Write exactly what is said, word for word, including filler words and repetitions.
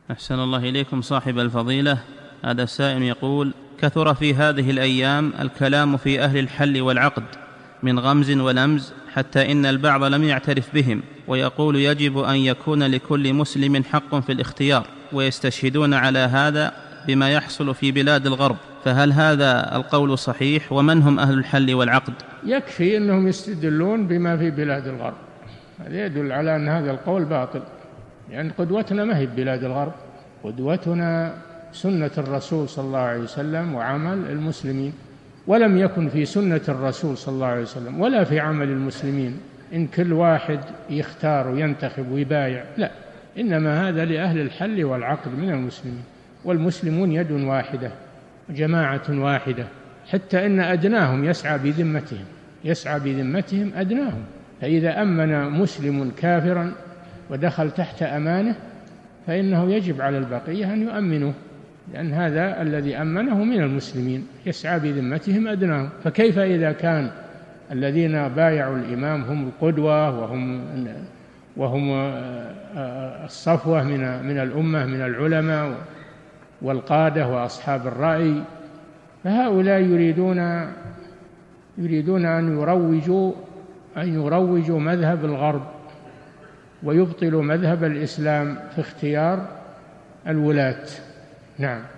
أحسن الله إليكم صاحب الفضيلة. هذا السائل يقول: كثر في هذه الأيام الكلام في أهل الحل والعقد من غمز ولمز، حتى إن البعض لم يعترف بهم، ويقول يجب أن يكون لكل مسلم حق في الاختيار، ويستشهدون على هذا بما يحصل في بلاد الغرب، فهل هذا القول صحيح؟ ومن هم أهل الحل والعقد؟ يكفي أنهم يستدلون بما في بلاد الغرب، هذا يدل على أن هذا القول باطل، لأن يعني قدوتنا ما هي بلاد الغرب، قدوتنا سنة الرسول صلى الله عليه وسلم وعمل المسلمين، ولم يكن في سنة الرسول صلى الله عليه وسلم ولا في عمل المسلمين إن كل واحد يختار وينتخب ويبايع، لا، إنما هذا لأهل الحل والعقد من المسلمين، والمسلمون يد واحدة جماعة واحدة، حتى إن أدناهم يسعى بذمتهم يسعى بذمتهم أدناهم، فإذا أمن مسلم كافرا ودخل تحت أمانه فإنه يجب على البقية أن يؤمنوه، لأن هذا الذي أمنه من المسلمين يسعى بذمتهم أدناهم، فكيف إذا كان الذين بايعوا الإمام هم القدوة وهم وهم الصفوة من من الأمة من العلماء والقادة وأصحاب الرأي، فهؤلاء يريدون يريدون أن يروجوا أن يروجوا مذهب الغرب ويبطلوا مذهب الإسلام في اختيار الولاة. نعم.